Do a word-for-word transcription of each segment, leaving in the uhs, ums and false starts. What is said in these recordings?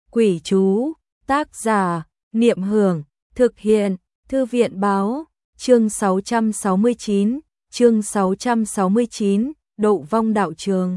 Quỷ chú, tác giả, Niệm Hưởng, thực hiện, Thư viện báo, chương sáu trăm sáu mươi chín, chương sáu trăm sáu mươi chín, Độ vong đạo trường.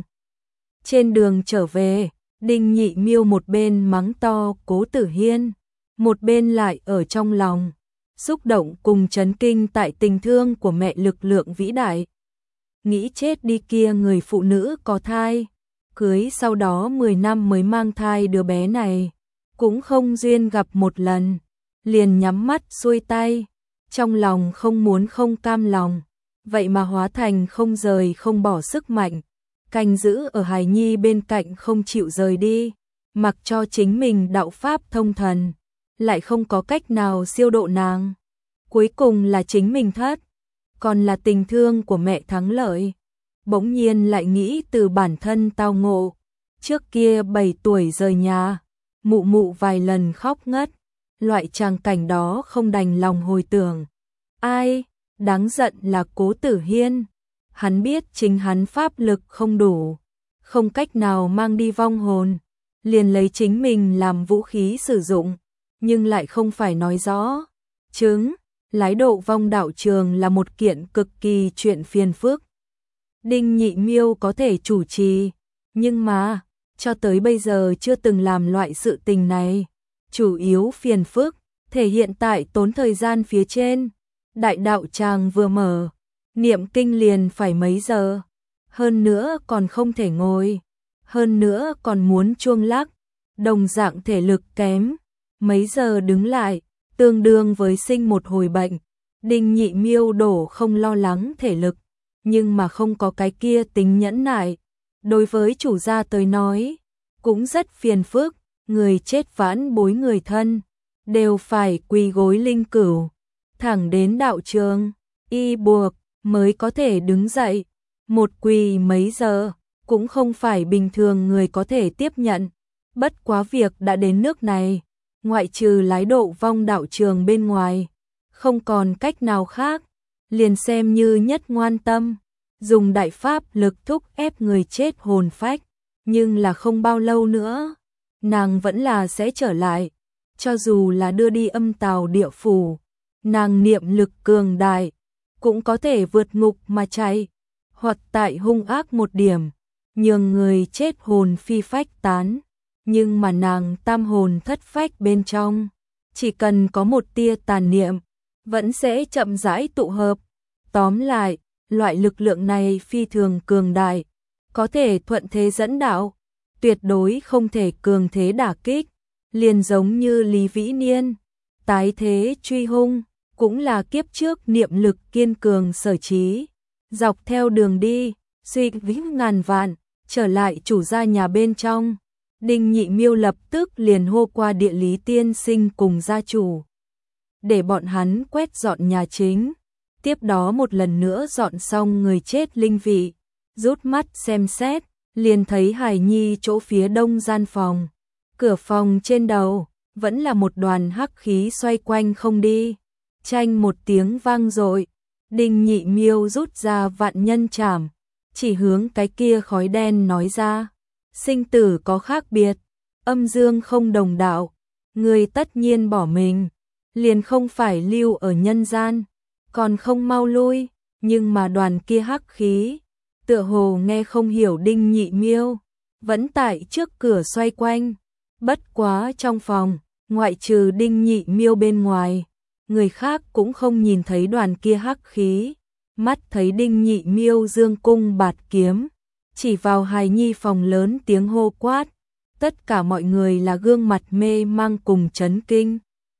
Trên đường trở về, Đinh Nhị Miêu một bên mắng to Cố Tử Hiên, một bên lại ở trong lòng xúc động cùng chấn kinh tại tình thương của mẹ lực lượng vĩ đại. Nghĩ chết đi kia, người phụ nữ có thai, cưới sau đó mười năm mới mang thai đứa bé này, cũng không duyên gặp một lần, liền nhắm mắt xuôi tay, trong lòng không muốn không cam lòng, vậy mà hóa thành không rời không bỏ sức mạnh, canh giữ ở hài nhi bên cạnh không chịu rời đi, mặc cho chính mình đạo pháp thông thần, lại không có cách nào siêu độ nàng. Cuối cùng là chính mình thất, còn là tình thương của mẹ thắng lợi. Bỗng nhiên lại nghĩ từ bản thân tao ngộ, trước kia bảy tuổi rời nhà, mụ mụ vài lần khóc ngất, loại tràng cảnh đó không đành lòng hồi tưởng. Ai, đáng giận là Cố Tử Hiên, hắn biết chính hắn pháp lực không đủ, không cách nào mang đi vong hồn, liền lấy chính mình làm vũ khí sử dụng, nhưng lại không phải nói rõ. Chứng, lái độ vong đạo trường là một kiện cực kỳ chuyện phiền phức. Đinh Nhị Miêu có thể chủ trì, nhưng mà, cho tới bây giờ chưa từng làm loại sự tình này. Chủ yếu phiền phức, thể hiện tại tốn thời gian phía trên. Đại đạo tràng vừa mở, niệm kinh liền phải mấy giờ. Hơn nữa còn không thể ngồi. Hơn nữa còn muốn chuông lắc. Đồng dạng thể lực kém. Mấy giờ đứng lại, tương đương với sinh một hồi bệnh. Đinh Nhị Miêu đổ không lo lắng thể lực, nhưng mà không có cái kia tính nhẫn nại. Đối với chủ gia tới nói, cũng rất phiền phức, người chết vãn bối người thân, đều phải quỳ gối linh cửu, thẳng đến đạo trường, y buộc, mới có thể đứng dậy. Một quỳ mấy giờ, cũng không phải bình thường người có thể tiếp nhận. Bất quá việc đã đến nước này, ngoại trừ lái độ vong đạo trường bên ngoài, không còn cách nào khác, liền xem như nhất ngoan tâm, dùng đại pháp lực thúc ép người chết hồn phách, nhưng là không bao lâu nữa, nàng vẫn là sẽ trở lại, cho dù là đưa đi âm tào địa phủ, nàng niệm lực cường đại, cũng có thể vượt ngục mà chạy, hoặc tại hung ác một điểm, nhường người chết hồn phi phách tán, nhưng mà nàng tam hồn thất phách bên trong, chỉ cần có một tia tàn niệm, vẫn sẽ chậm rãi tụ hợp. Tóm lại, loại lực lượng này phi thường cường đại, có thể thuận thế dẫn đạo, tuyệt đối không thể cường thế đả kích, liền giống như Lý Vĩ Niên, tái thế truy hung, cũng là kiếp trước niệm lực kiên cường sở trí, dọc theo đường đi, suy vĩnh ngàn vạn, trở lại chủ gia nhà bên trong. Đinh Nhị Miêu lập tức liền hô qua địa lý tiên sinh cùng gia chủ, để bọn hắn quét dọn nhà chính, tiếp đó một lần nữa dọn xong người chết linh vị, rút mắt xem xét, liền thấy hài nhi chỗ phía đông gian phòng, cửa phòng trên đầu, vẫn là một đoàn hắc khí xoay quanh không đi, chanh một tiếng vang dội, Đinh Nhị Miêu rút ra vạn nhân trảm, chỉ hướng cái kia khói đen nói ra, sinh tử có khác biệt, âm dương không đồng đạo, người tất nhiên bỏ mình, liền không phải lưu ở nhân gian, còn không mau lui. Nhưng mà đoàn kia hắc khí, tựa hồ nghe không hiểu Đinh Nhị Miêu, vẫn tại trước cửa xoay quanh. Bất quá trong phòng, ngoại trừ Đinh Nhị Miêu bên ngoài, người khác cũng không nhìn thấy đoàn kia hắc khí. Mắt thấy Đinh Nhị Miêu dương cung bạt kiếm, chỉ vào hài nhi phòng lớn tiếng hô quát, tất cả mọi người là gương mặt mê mang cùng chấn kinh.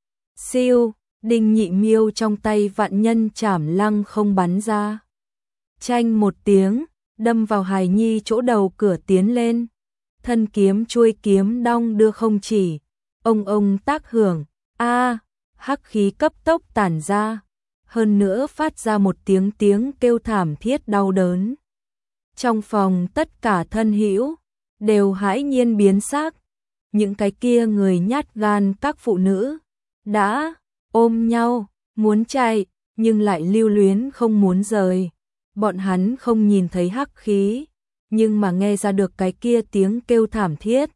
Siêu, Đinh Nhị Miêu trong tay vạn nhân trảm lăng không bắn ra, chanh một tiếng, đâm vào hài nhi chỗ đầu cửa tiến lên, thân kiếm chuôi kiếm đong đưa không chỉ, ông ông tác hưởng, a, hắc khí cấp tốc tản ra, hơn nữa phát ra một tiếng tiếng kêu thảm thiết đau đớn. Trong phòng tất cả thân hữu đều hãi nhiên biến sắc, những cái kia người nhát gan các phụ nữ đã ôm nhau, muốn chạy, nhưng lại lưu luyến không muốn rời. Bọn hắn không nhìn thấy hắc khí, nhưng mà nghe ra được cái kia tiếng kêu thảm thiết.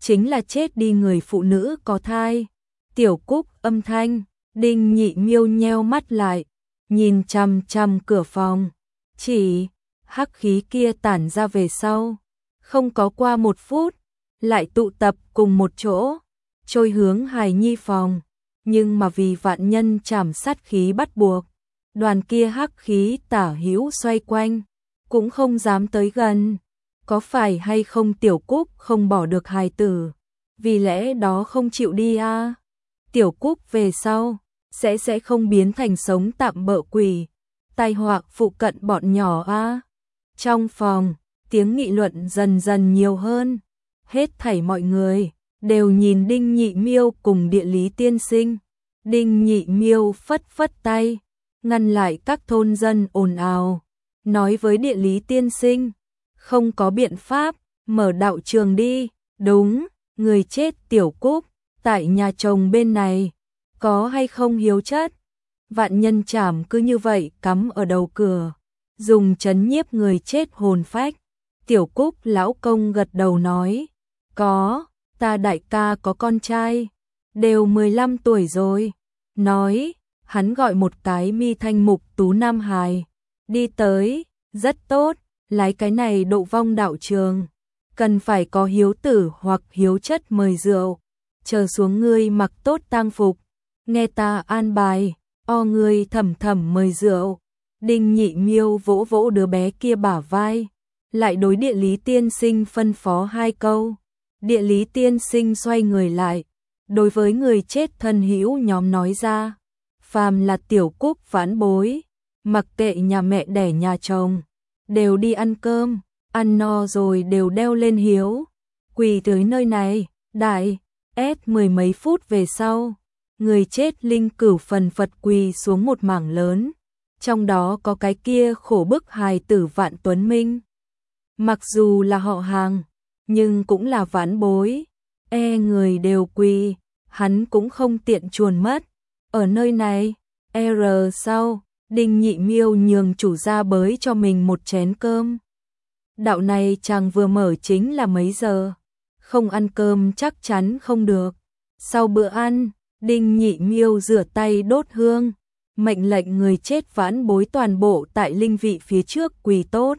chính là chết đi người phụ nữ có thai. Tiểu Cúc âm thanh, Đinh Nhị Miêu nheo mắt lại, nhìn chằm chằm cửa phòng. Chỉ hắc khí kia tản ra về sau, không có qua một phút, lại tụ tập cùng một chỗ, trôi hướng hài nhi phòng. Nhưng mà vì vạn nhân chảm sát khí bắt buộc, đoàn kia hắc khí tả hữu xoay quanh, cũng không dám tới gần. Có phải hay không Tiểu Cúc không bỏ được hài tử, vì lẽ đó không chịu đi a? À? Tiểu Cúc về sau sẽ sẽ không biến thành sống tạm bợ quỷ, tai họa phụ cận bọn nhỏ a. À? Trong phòng, tiếng nghị luận dần dần nhiều hơn, hết thảy mọi người đều nhìn Đinh Nhị Miêu cùng Địa Lý tiên sinh. Đinh Nhị Miêu phất phất tay, ngăn lại các thôn dân ồn ào, nói với Địa Lý tiên sinh, không có biện pháp, mở đạo trường đi. Đúng, người chết Tiểu Cúc tại nhà chồng bên này, có hay không hiếu chất? Vạn nhân chảm cứ như vậy cắm ở đầu cửa, dùng trấn nhiếp người chết hồn phách. Tiểu Cúc lão công gật đầu nói, có, ta đại ca có con trai, đều mười lăm tuổi rồi. Nói, hắn gọi một cái mi thanh mục tú nam hài, đi tới, rất tốt, lái cái này độ vong đạo trường, cần phải có hiếu tử hoặc hiếu chất mời rượu, chờ xuống ngươi mặc tốt tang phục, nghe ta an bài, o ngươi thầm thầm mời rượu. Đinh Nhị Miêu vỗ vỗ đứa bé kia bả vai, lại đối Địa Lý tiên sinh phân phó hai câu. Địa Lý tiên sinh xoay người lại, đối với người chết thân hữu nhóm nói ra, phàm là Tiểu Cúc vãn bối, mặc kệ nhà mẹ đẻ nhà chồng, đều đi ăn cơm, ăn no rồi đều đeo lên hiếu, quỳ tới nơi này. Đại ép mười mấy phút về sau, người chết linh cửu phần phật quỳ xuống một mảng lớn, trong đó có cái kia khổ bức hài tử Vạn Tuấn Minh. Mặc dù là họ hàng, nhưng cũng là vãn bối, e người đều quỳ, hắn cũng không tiện chuồn mất. Ở nơi này, R sau, Đinh Nhị Miêu nhường chủ gia bới cho mình một chén cơm. Đạo này chàng vừa mở chính là mấy giờ, không ăn cơm chắc chắn không được. Sau bữa ăn, Đinh Nhị Miêu rửa tay đốt hương, mệnh lệnh người chết vãn bối toàn bộ tại linh vị phía trước quỳ tốt.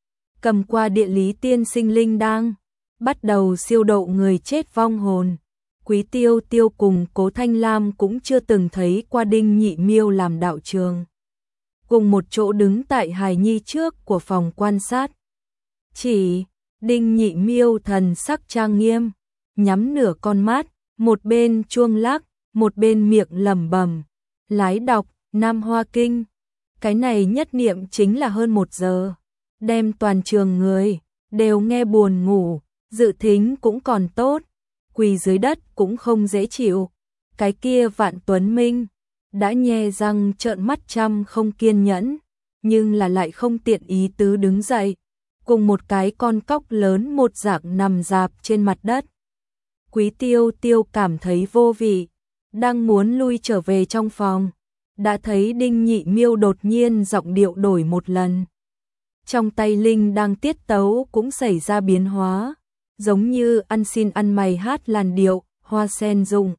Cầm qua Địa Lý tiên sinh linh đang, bắt đầu siêu độ người chết vong hồn. Quý Tiêu Tiêu cùng Cố Thanh Lam cũng chưa từng thấy qua Đinh Nhị Miêu làm đạo trường, cùng một chỗ đứng tại hài nhi trước của phòng quan sát. Chỉ Đinh Nhị Miêu thần sắc trang nghiêm, nhắm nửa con mắt, một bên chuông lắc, một bên miệng lẩm bẩm, lái đọc Nam Hoa Kinh. Cái này nhất niệm chính là hơn một giờ, đem toàn trường người đều nghe buồn ngủ, dự thính cũng còn tốt, quỳ dưới đất cũng không dễ chịu. Cái kia Vạn Tuấn Minh đã nhe răng trợn mắt chăm không kiên nhẫn, nhưng là lại không tiện ý tứ đứng dậy, cùng một cái con cóc lớn một dạng nằm dạp trên mặt đất. Quý Tiêu Tiêu cảm thấy vô vị, đang muốn lui trở về trong phòng, đã thấy Đinh Nhị Miêu đột nhiên giọng điệu đổi một lần. Trong tay linh đang tiết tấu cũng xảy ra biến hóa, giống như ăn xin ăn mày hát làn điệu, hoa sen rụng.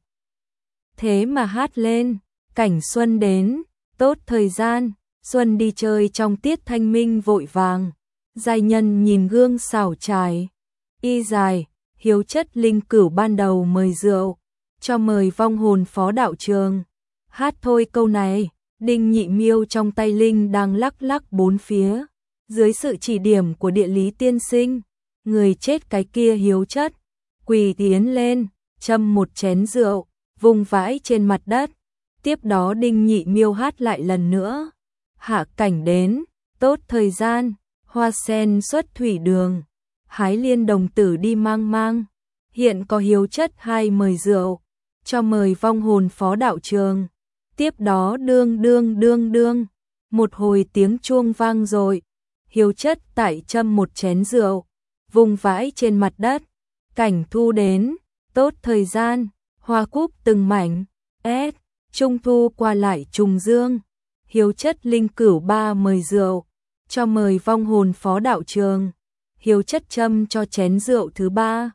Thế mà hát lên, cảnh xuân đến, tốt thời gian, xuân đi chơi trong tiết thanh minh vội vàng. Giai nhân nhìn gương xảo trải, y dài, hiếu chất linh cửu ban đầu mời rượu, cho mời vong hồn phó đạo trường. Hát thôi câu này, Đinh Nhị Miêu trong tay linh đang lắc lắc bốn phía, dưới sự chỉ điểm của Địa Lý tiên sinh, người chết cái kia hiếu chất, quỳ tiến lên, châm một chén rượu, vùng vãi trên mặt đất. Tiếp đó Đinh Nhị Miêu hát lại lần nữa, hạ cảnh đến, tốt thời gian, hoa sen xuất thủy đường, hái liên đồng tử đi mang mang, hiện có hiếu chất hai mời rượu, cho mời vong hồn phó đạo trường. Tiếp đó đương đương đương đương, một hồi tiếng chuông vang rồi, hiếu chất tại châm một chén rượu, vùng vãi trên mặt đất, cảnh thu đến, tốt thời gian, hoa cúc từng mảnh, ép, trung thu qua lại trùng dương, hiếu chất linh cửu ba mời rượu, cho mời vong hồn phó đạo trường, hiếu chất châm cho chén rượu thứ ba,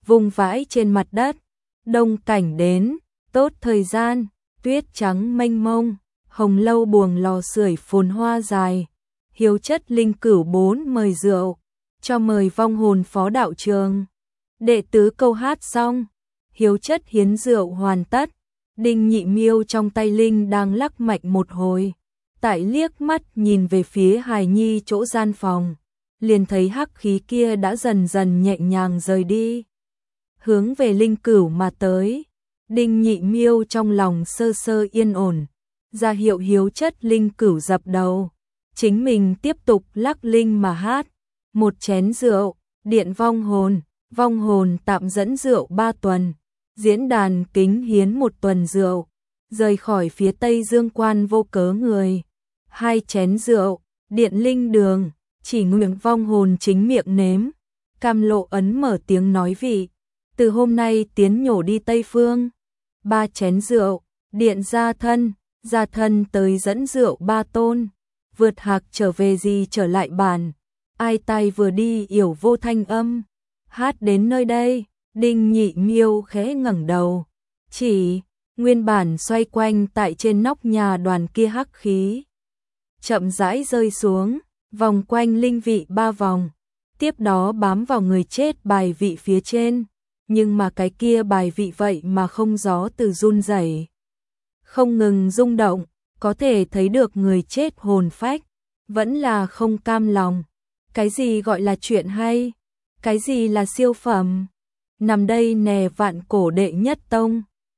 vùng vãi trên mặt đất. Đông cảnh đến, tốt thời gian, tuyết trắng mênh mông, hồng lâu buồng lò sưởi phồn hoa dài. Hiếu chất linh cửu bốn mời rượu, cho mời vong hồn phó đạo trường. Đệ tứ câu hát xong, hiếu chất hiến rượu hoàn tất. Đinh Nhị Miêu trong tay linh đang lắc mạnh một hồi, tại liếc mắt nhìn về phía hài nhi chỗ gian phòng, liền thấy hắc khí kia đã dần dần nhẹ nhàng rời đi, hướng về linh cửu mà tới. Đinh Nhị Miêu trong lòng sơ sơ yên ổn, ra hiệu hiếu chất linh cửu dập đầu, chính mình tiếp tục lắc linh mà hát. Một chén rượu, điện vong hồn, vong hồn tạm dẫn rượu ba tuần, diễn đàn kính hiến một tuần rượu, rời khỏi phía Tây Dương quan vô cớ người. Hai chén rượu, điện linh đường, chỉ nguyện vong hồn chính miệng nếm. Cam Lộ ấn mở tiếng nói vị, từ hôm nay tiến nhổ đi Tây Phương. Ba chén rượu, điện gia thân, gia thân tới dẫn rượu ba tôn, vượt hạc trở về gì trở lại bản. Ai tai vừa đi yểu vô thanh âm, hát đến nơi đây, Đinh Nhị Miêu khẽ ngẩng đầu, chỉ nguyên bản xoay quanh tại trên nóc nhà đoàn kia hắc khí chậm rãi rơi xuống, vòng quanh linh vị ba vòng, tiếp đó bám vào người chết bài vị phía trên, nhưng mà cái kia bài vị vậy mà không gió từ run rẩy, không ngừng rung động, có thể thấy được người chết hồn phách vẫn là không cam lòng. Cái gì gọi là chuyện hay? Cái gì là siêu phẩm? Nằm đây nè vạn cổ đệ nhất tông,